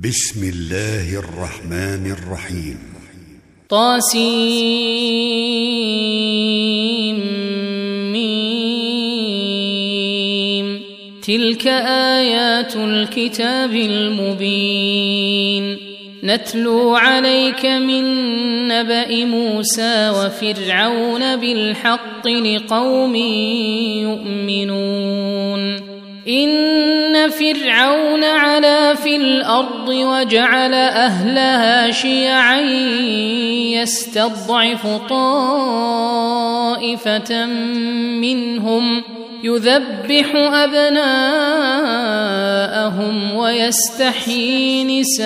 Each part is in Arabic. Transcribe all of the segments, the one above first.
بسم الله الرحمن الرحيم. طاسيم. تلك آيات الكتاب المبين. نتلو عليك من نبأ موسى وفرعون بالحق لقوم يؤمنون. إن فرعون علا في الأرض وجعل أهلها شيعا يستضعف طائفة منهم يذبح أبناءهم ويستحيي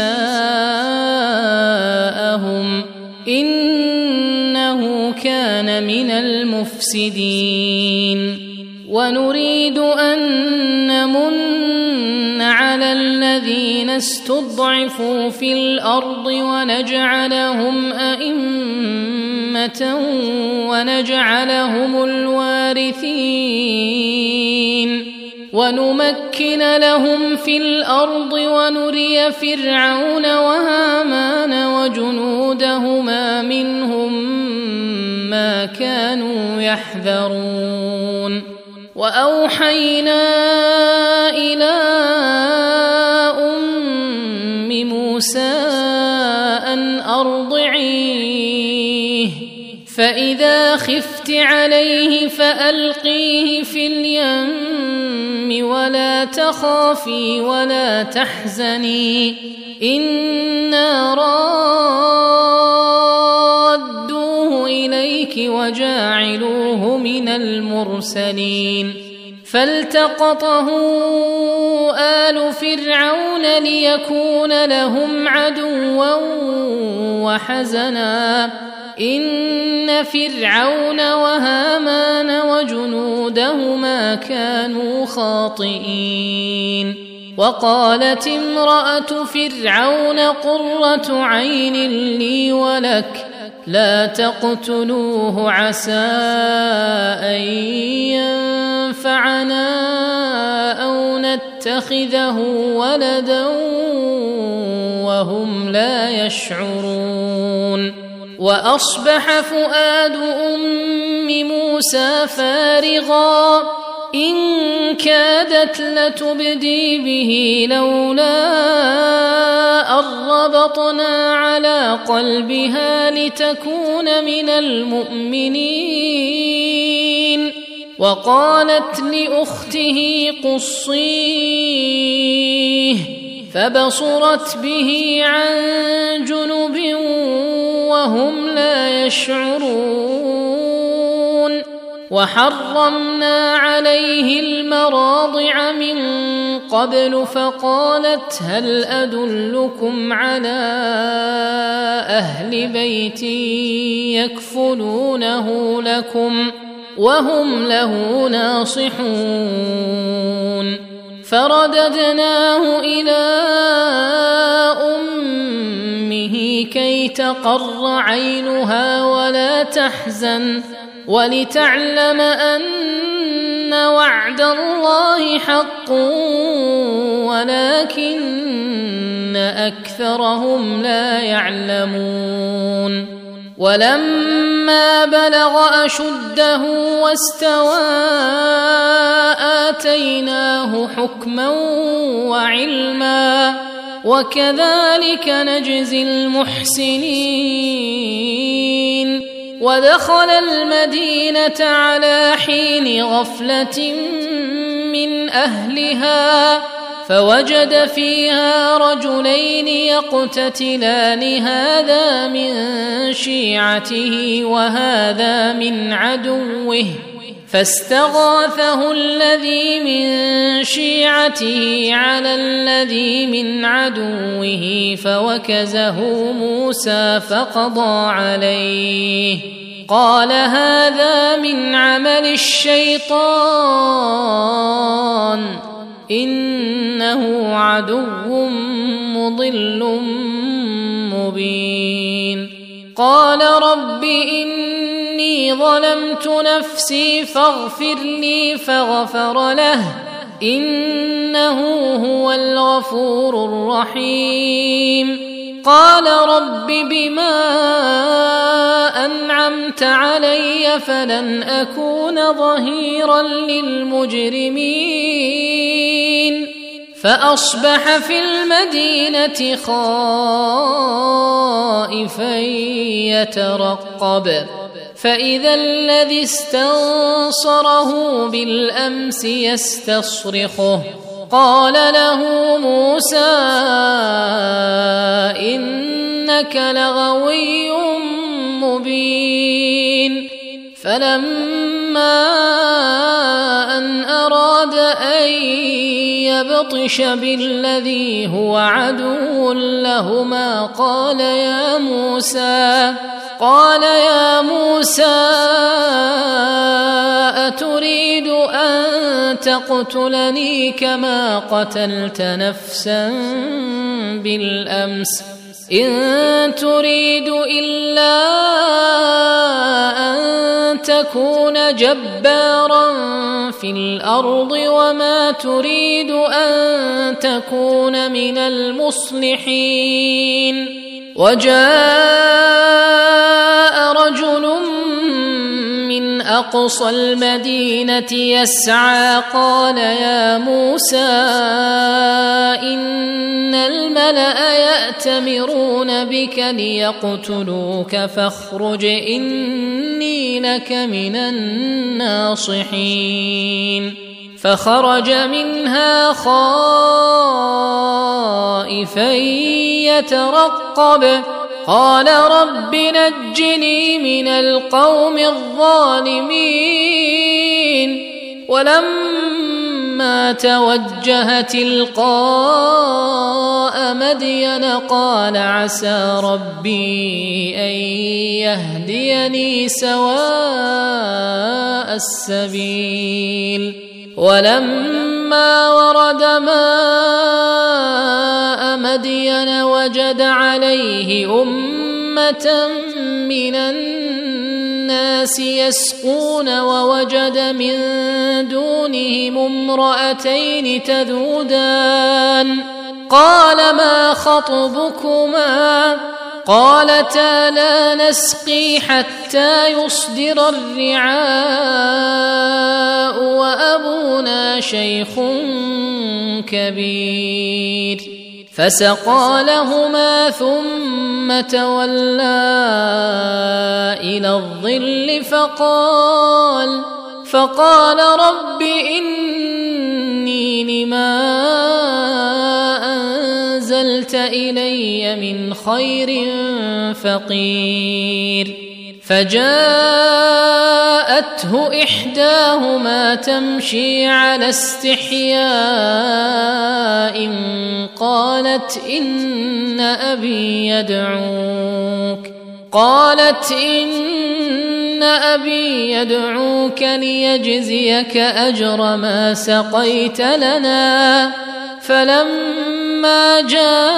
نساءهم إنه كان من المفسدين. ونريد أن نمن على الذين استضعفوا في الأرض ونجعلهم أئمة ونجعلهم الوارثين ونمكن لهم في الأرض ونري فرعون وهامان وجنودهما منهم ما كانوا يحذرون. وأوحينا إلى أم موسى أن أرضعيه فإذا خفت عليه فألقيه في اليم ولا تخافي ولا تحزني إنا رادوه إليك وجاعلوه من المرسلين. فالتقطه آل فرعون ليكون لهم عدوا وحزنا إن فرعون وهامان وجنودهما كانوا خاطئين. وقالت امرأة فرعون قرة عين لي ولك لا تقتلوه عسى أن ينفعنا أو نتخذه ولدا وهم لا يشعرون. وأصبح فؤاد أم موسى فارغا إن كادت لتبدي به لولا أن ربطنا على قلبها لتكون من المؤمنين. وقالت لأخته قصيه فبصرت به عن جنب وهم لا يشعرون. وحرمنا عليه المراضع من قبل فقالت هل أدلكم على أهل بيت يكفلونه لكم وهم له ناصحون. فرددناه إلى أمه كي تقر عينها ولا تحزن ولتعلم أن وعد الله حق ولكن أكثرهم لا يعلمون. ولما بلغ أشده واستوى آتيناه حكما وعلما وكذلك نجزي المحسنين. ودخل المدينة على حين غفلة من أهلها فوجد فيها رجلين يقتتلان هذا من شيعته وهذا من عدوه فاستغاثه الذي من شيعته على الذي من عدوه فوكزه موسى فقضى عليه قال هذا من عمل الشيطان إنه عدو مضل مبين. قال رب إني ظلمت نفسي فاغفر لي فغفر له إنه هو الغفور الرحيم. قال رب بما أنعمت علي فلن أكون ظهيرا للمجرمين. فأصبح في المدينة خائفا يترقب، فإذا الذي استنصره بالأمس يستصرخه. قال له موسى إنك لغوي مبين. فلما أن أراد أن يبطش بالذي هو عدو لهما قال يا موسى أتريد أن تقتلني كما قتلت نفسا بالأمس؟ إن تريد إلا أن تكون جبارا في الأرض وما تريد أن تكون من المصلحين. وجاء رجل من أقصى المدينة يسعى قال يا موسى إن الملأ يأتمرون بك ليقتلوك فاخرج إني لك من الناصحين. فخرج منها خائفا يترقب قال رب نجني من القوم الظالمين. ولما توجه تلقاء مدين قال عسى ربي أن يهديني سواء السبيل. ولما ورد ماء مدين وجد عليه أمة من الناس يسقون ووجد من دونهم امرأتين تذودان قال ما خطبكما؟ قالتا لا نسقي حتى يصدر الرعاء وأبونا شيخ كبير. فسقى لهما ثم تولى إلى الظل فقال رب إني لما أنزلت إلي من خير فقير. فجاءته إحداهما تمشي على استحياء قالت إن أبي يدعوك ليجزيك أجر ما سقيت لنا. فلما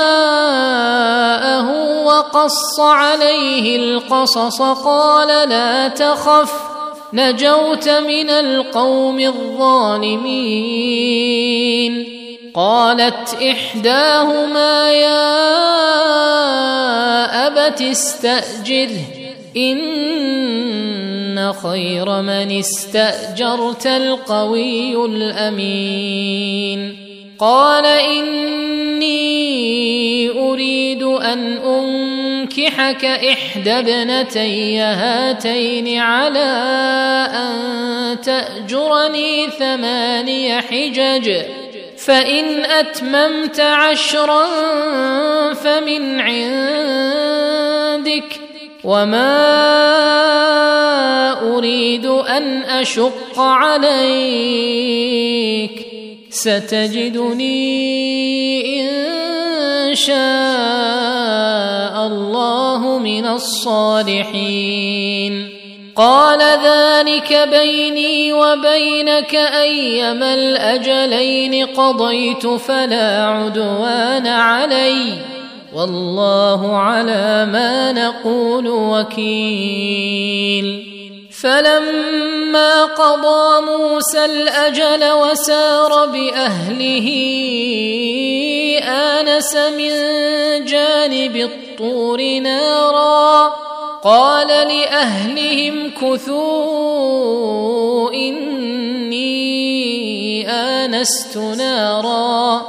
جاءه وقص عليه القصص قال لا تخف نجوت من القوم الظالمين. قالت إحداهما يا أبت استأجره إن خير من استأجرت القوي الأمين. قال إني أريد أن أنكحك إحدى ابنتي هاتين على أن تأجرني 8 حجج فإن أتممت 10 فمن عندك وما أريد أن أشق عليك ستجدني إن شاء الله من الصالحين. قال ذلك بيني وبينك أيما الأجلين قضيت فلا عدوان علي والله على ما نقول وكيل. فلما قضى موسى الأجل وسار بأهله آنس من جانب الطور نارا قال لأهلهم كثوا إني آنست نارا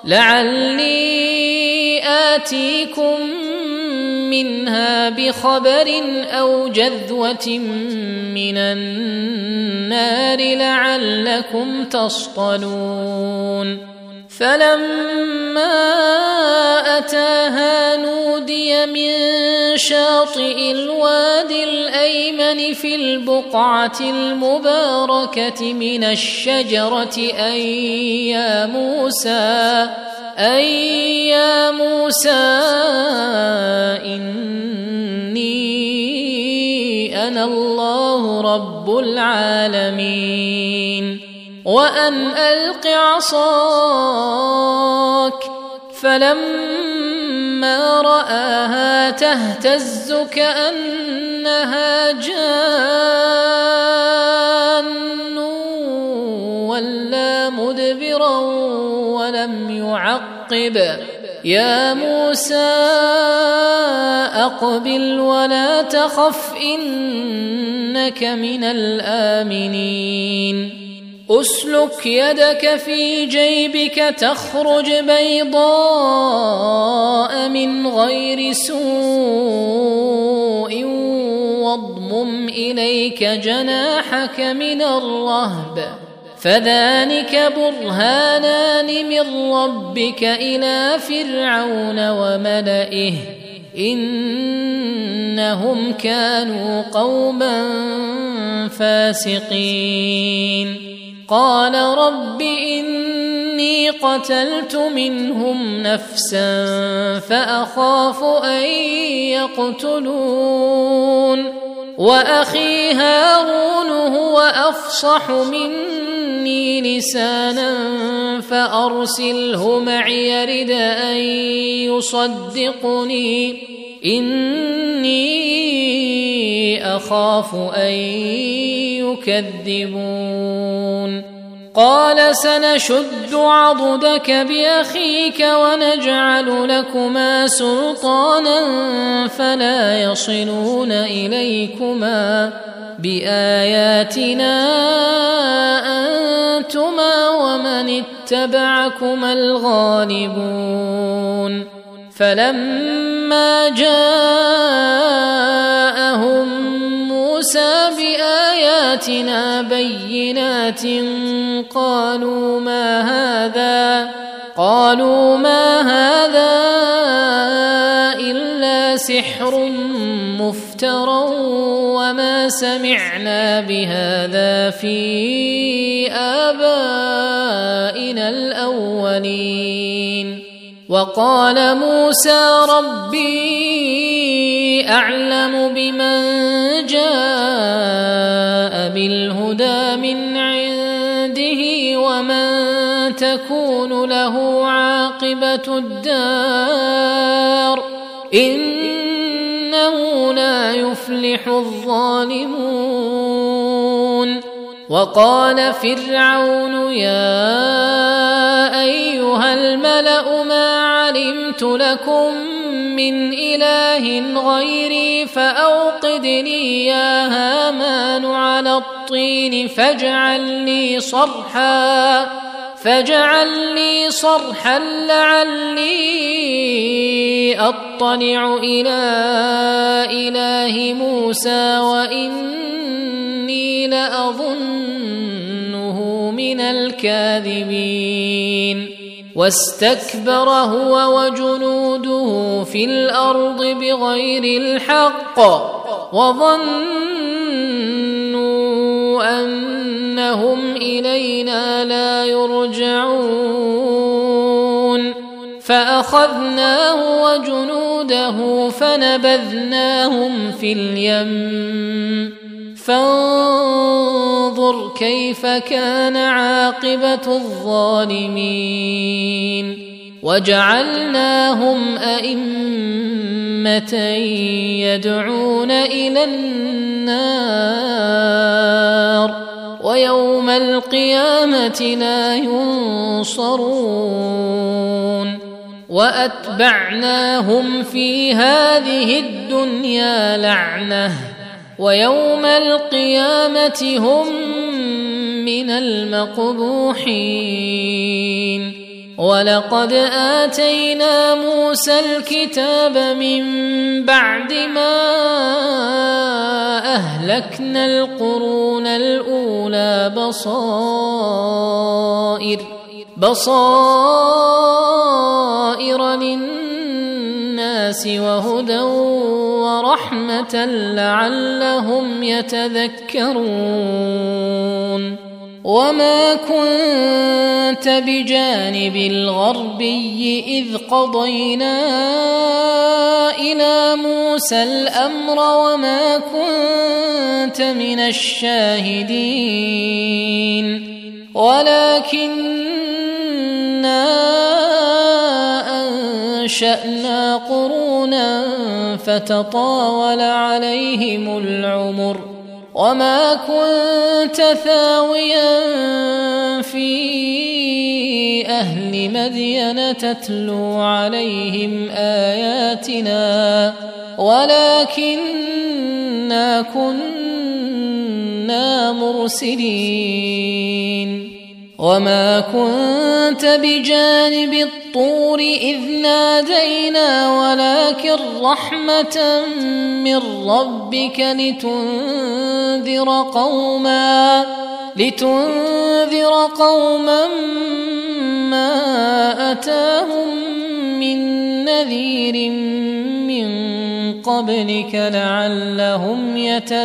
لعلي آتيكم منها بخبر أو جذوة من النار لعلكم تصطلون فلما أتاها نودي من شاطئ الوادي الأيمن في البقعة المباركة من الشجرة أي يا موسى إني أنا الله رب العالمين وأن ألق عصاك فلما رآها تهتز كأنها جان ولا مدبرا ولم يعقب يا موسى أقبل ولا تخف إنك من الآمنين أسلك يدك في جيبك تخرج بيضاء من غير سوء واضمم إليك جناحك من الرهب فذلك برهانان من ربك إلى فرعون وملئه إنهم كانوا قوما فاسقين قال رب إني قتلت منهم نفسا فأخاف أن يقتلون وأخي هارون هو أفصح مني لسانا فأرسله معي يرد أن يصدقني إني أخاف أن يكذبون قال سنشد عضدك بأخيك ونجعل لكما سلطانا فلا يصلون إليكما بآياتنا أنتما ومن اتبعكما الغالبون فلما جاءهم موسى بآياتنا بينات قالوا ما هذا إلا سحر مفترى وما سمعنا بهذا في آبائنا الأولين وقال موسى ربي أعلم بمن جاء بالهدى من عنده ومن تكون له عاقبة الدار إنه لا يفلح الظالمون وقال فرعون يا أيها الملأ ما علمت لكم من إله غيري فأوقد لي يا هامان على الطين فاجعل لي صرحا لعلي أطلع إلى إله موسى وإني لأظنه من الكاذبين واستكبر هو وجنوده في الأرض بغير الحق وظنوا أنهم إلينا لا يرجعون فأخذناه وجنوده فنبذناهم في اليم فانظر كيف كان عاقبة الظالمين وجعلناهم أئمة أمة يدعون إلى النار ويوم القيامة لا ينصرون وأتبعناهم في هذه الدنيا لعنة ويوم القيامة هم من المقبوحين ولقد آتينا موسى الكتاب من بعد ما أهلكنا القرون الأولى بصائر للناس وهدى ورحمة لعلهم يتذكرون وما كنت بجانب الغربي إذ قضينا إلى موسى الأمر وما كنت من الشاهدين ولكننا أنشأنا قرونا فتطاول عليهم العمر وما كنت ثاويا في أهل مدين تتلو عليهم آياتنا ولكننا كنا مرسلين وما كنت بجانب الطور إذ نادينا ولكن رحمة من ربك لتنذر قوما ما أتاهم من نذير من قبلك لعلهم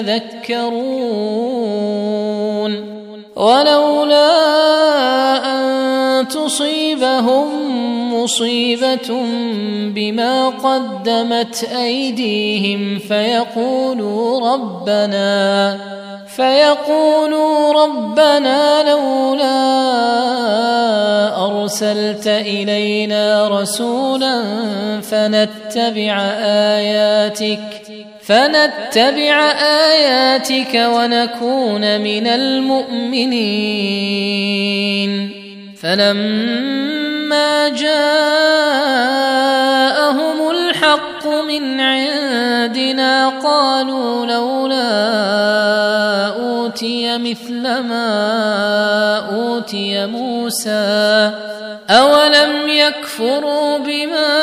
يتذكرون ولولا أن تصيبهم مصيبة بما قدمت أيديهم فيقولوا ربنا لولا أرسلت إلينا رسولا فنتبع آياتك ونكون من المؤمنين فلما جاءهم الحق من عندنا قالوا لولا أوتي مثل ما أوتي موسى أولم يكفروا بما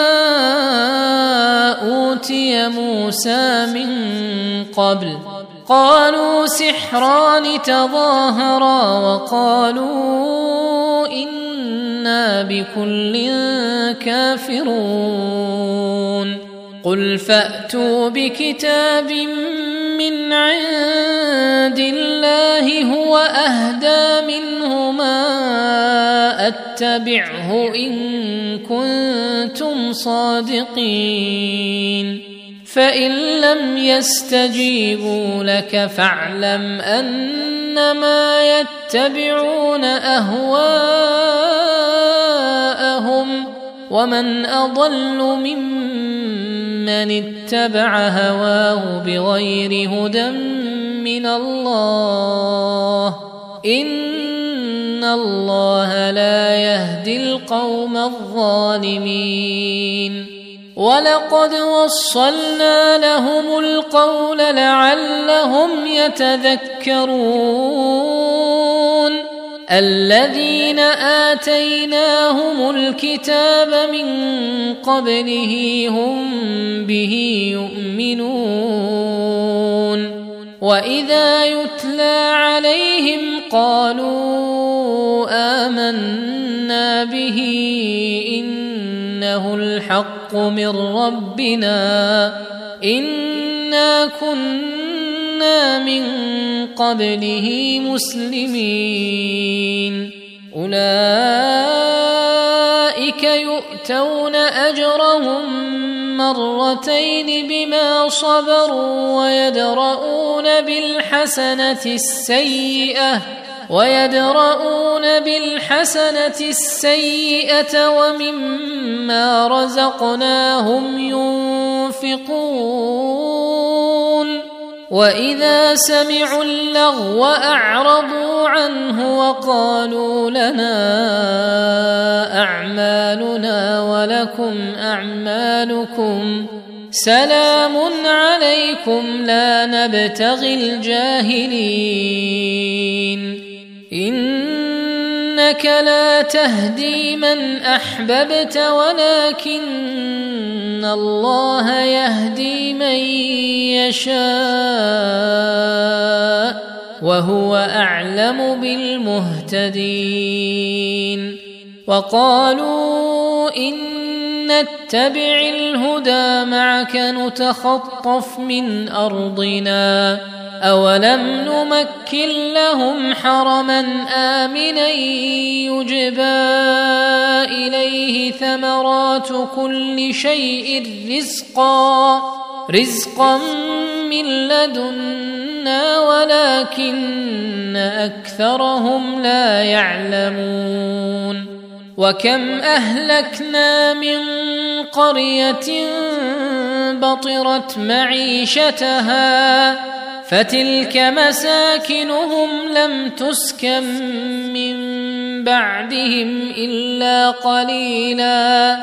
أوتي موسى من قبل قالوا سحران تظاهرا وقالوا إنا بكل كافرون قل فأتوا بكتاب من عند الله هو أهدى منهما أتبعه إن كنتم صادقين فإن لم يستجيبوا لك فاعلم أنما يتبعون أهواءهم ومن أضل ممن اتبع هواه بغير هدى من الله إن الله لا يهدي القوم الظالمين ولقد وصلنا لهم القول لعلهم يتذكرون الذين آتيناهم الكتاب من قبله هم به يؤمنون وإذا يتلى عليهم قالوا آمنا به إنه الحق من ربنا إنا كنا من قبله مسلمين أولئك يؤتون أجرهم مرتين بما صبروا ويدرؤون بالحسنة السيئة ومما رزقناهم ينفقون ينفقون وإذا سمعوا اللغو أعرضوا عنه وقالوا لنا أعمالنا ولكم أعمالكم سلام عليكم لا نبتغي الجاهلين إنك لا تهدي من أحببت ولكن الله يهدي من يشاء وهو أعلم بالمهتدين وقالوا إن نتبع الهدى معك نتخطف من أرضنا أولم نمكن لهم حرما آمنا يجبى إليه ثمرات كل شيء رزقا من لدنا ولكن أكثرهم لا يعلمون وكم أهلكنا من قرية بطرت معيشتها فتلك مساكنهم لم تسكن من بعدهم إلا قليلا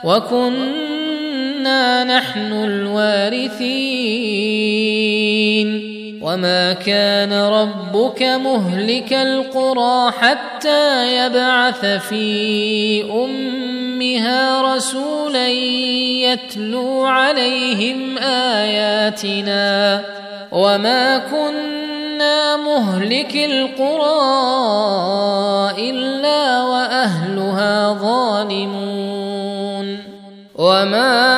وكنا نحن الوارثين وما كان ربك مهلك القرى حتى يبعث في أمها رسولا يتلو عليهم آياتنا وما كنا مهلك القرى إلا وأهلها ظالمون وما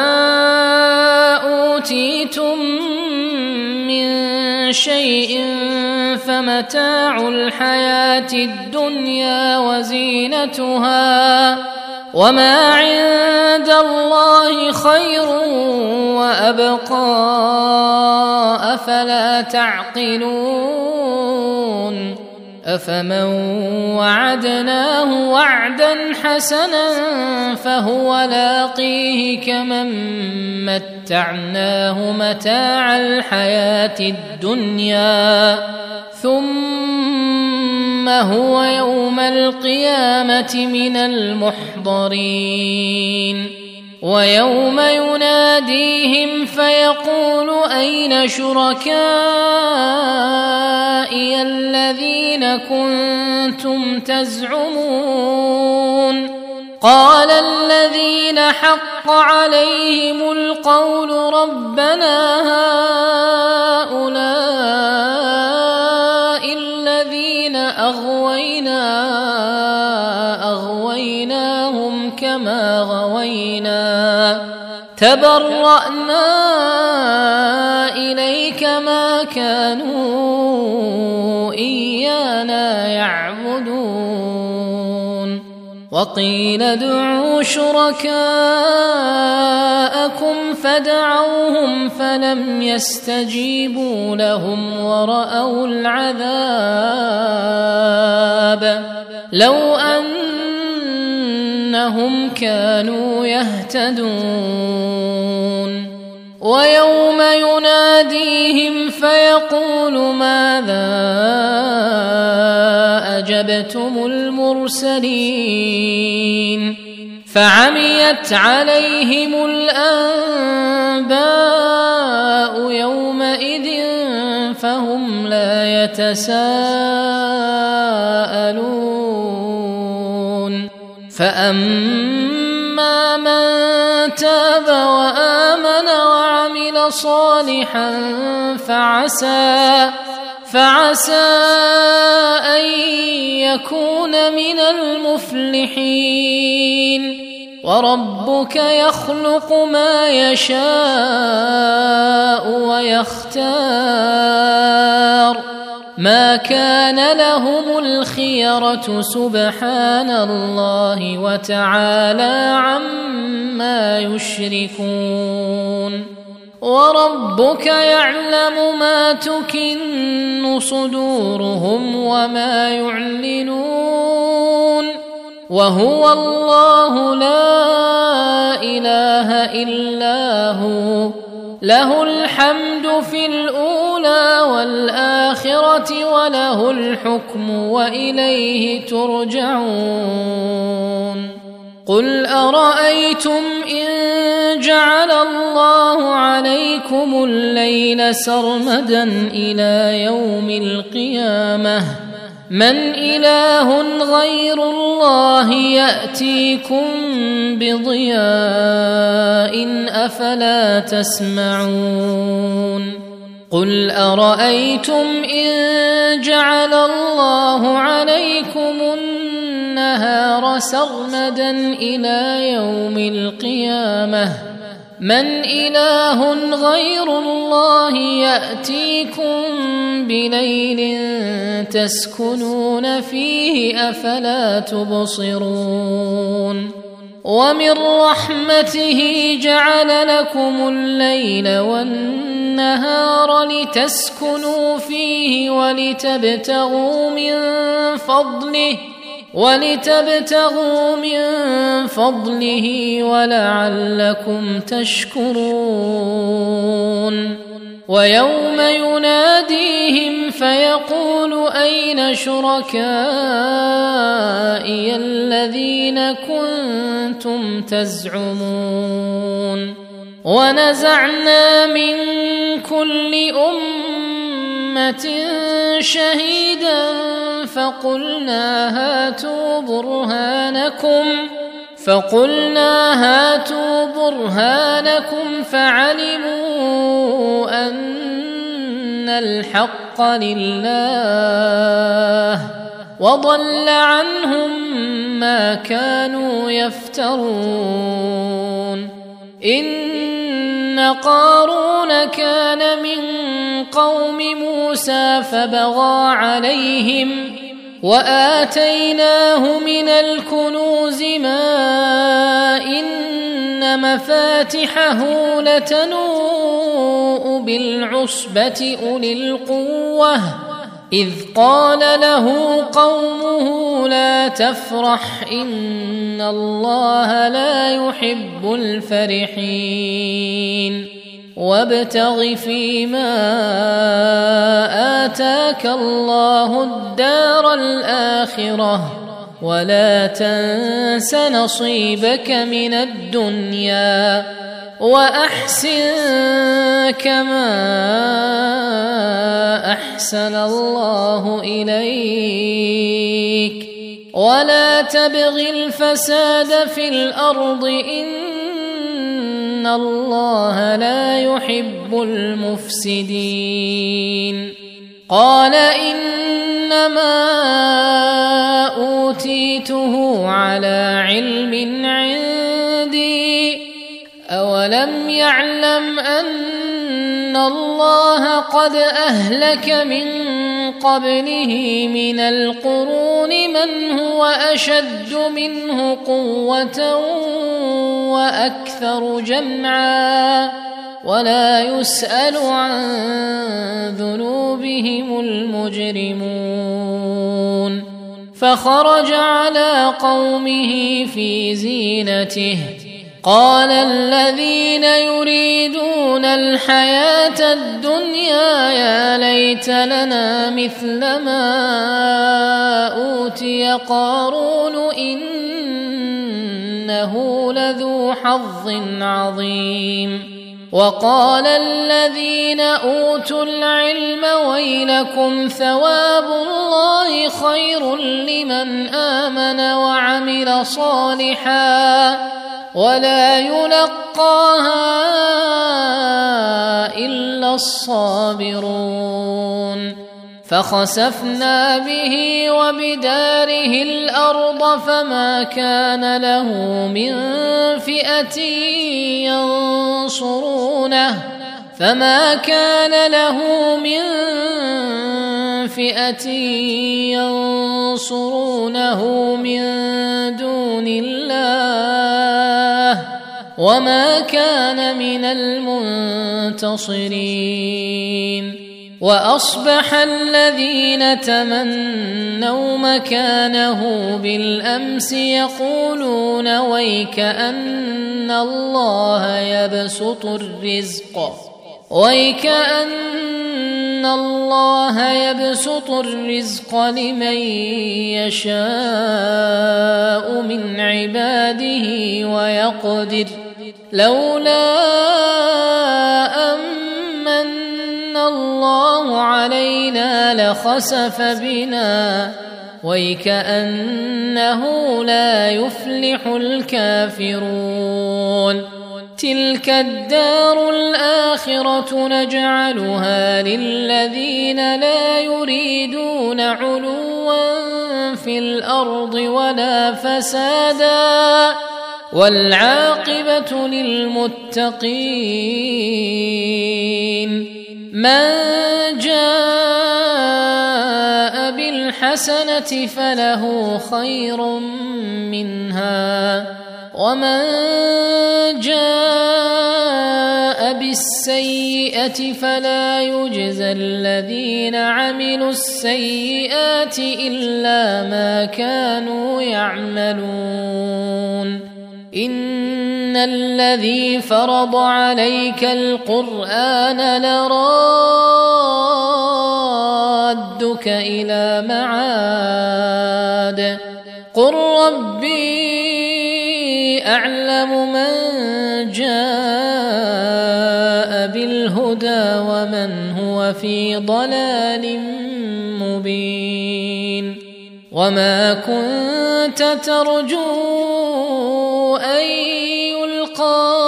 أوتيتم من شيء فمتاع الحياة الدنيا وزينتها وما عند الله خير وأبقى أفلا تعقلون أفمن وعدناه وعدا حسنا فهو لاقيه كمن متعناه متاع الحياة الدنيا ثم هو يوم القيامة من المحضرين ويوم يناديهم فيقول أين شركائي الذين كنتم تزعمون قال الذين حق عليهم القول ربنا هؤلاء الذين أغويناهم كما غوينا تبرأنا إليك ما كانوا إيانا يعبدون وقيل ادعوا شركاءكم فدعوهم فلم يستجيبوا لهم ورأوا العذاب لو أنهم كانوا يهتدون ويوم يناديهم فيقول ماذا أجبتم المرسلين فعميت عليهم الأنباء يومئذ فهم لا يتساءلون فأما من تاب وآمن وعمل صالحا فعسى أن يكون من المفلحين وربك يخلق ما يشاء ويختار ما كان لهم الخيرة سبحان الله وتعالى عما يشركون وربك يعلم ما تكن صدورهم وما يعلنون وهو الله لا إله إلا هو له الحمد في الأولى والآخرة وله الحكم وإليه ترجعون قل أرأيتم إن جعل الله عليكم الليل سرمدا إلى يوم القيامة من إله غير الله يأتيكم بضياء أفلا تسمعون قل أرأيتم إن جعل الله عليكم النهار سرمدا إلى يوم القيامة من إله غير الله يأتيكم بليل تسكنون فيه أفلا تبصرون ومن رحمته جعل لكم الليل والنهار لتسكنوا فيه ولتبتغوا من فضله ولعلكم تشكرون ويوم يناديهم فيقول أين شركائي الذين كنتم تزعمون ونزعنا من كل أمة شهيدا فقلنا هاتوا برهانكم فعلموا أن الحق لله وضل عنهم ما كانوا يفترون إن قارون كان من قوم موسى فبغى عليهم وآتيناه من الكنوز ما إن مفاتحه لتنوء بالعصبة أولي القوة إذ قال له قومه لا تفرح إن الله لا يحب الفرحين وابتغ فيما آتاك الله الدار الآخرة ولا تنس نصيبك من الدنيا وأحسن كما أحسن الله إليك ولا تبغ الفساد في الأرض إن الله لا يحب المفسدين قال إنما أوتيته على علم عندي أولم يعلم أن الله قد أهلك من قبله من القرون من هو أشد منه قوة وأكثر جمعا ولا يسأل عن ذنوبهم المجرمون فخرج على قومه في زينته قال الذين يريدون الحياة الدنيا يا ليت لنا مثل ما أوتي قارون إنه لذو حظ عظيم وقال الذين أوتوا العلم ويلكم ثواب الله خير لمن آمن وعمل صالحا ولا يلقاها إلا الصابرون فخسفنا به وبداره الأرض فما كان له من فئة ينصرونه من دون الله وما كان من المنتصرين وأصبح الذين تمنوا مكانه بالأمس يقولون ويك أن الله يبسط الرزق لمن يشاء من عباده ويقدر لولا أمن الله علينا لخسف بنا ويكأنه لا يفلح الكافرون تلك الدار الآخرة نجعلها للذين لا يريدون علوا في الأرض ولا فسادا والعاقبة للمتقين من جاء بالحسنة فله خير منها ومن جاء بالسيئة فلا يجزى الذين عملوا السيئات إلا ما كانوا يعملون إن الذي فرض عليك القرآن لرادك إلى معاد قل ربي أعلم من جاء بالهدى ومن هو في ضلال مبين وما كنت ترجو أن يلقى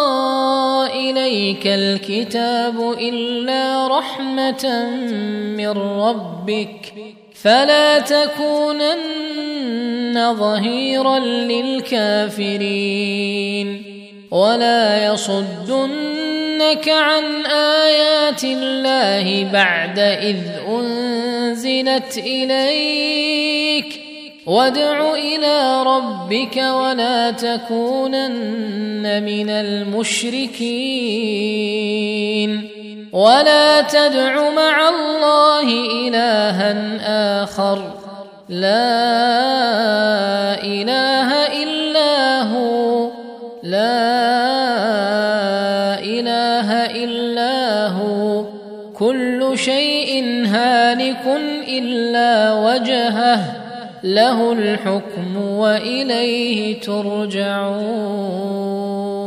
إليك الكتاب إلا رحمة من ربك فلا تكونن ظهيرا للكافرين ولا يصدنك عن آيات الله بعد إذ أنزلت إليك وادع إلى ربك ولا تكونن من المشركين ولا تدع مع الله إلها آخر لا إله إلا هو كل شيء هالك إلا وجهه له الحكم وإليه ترجعون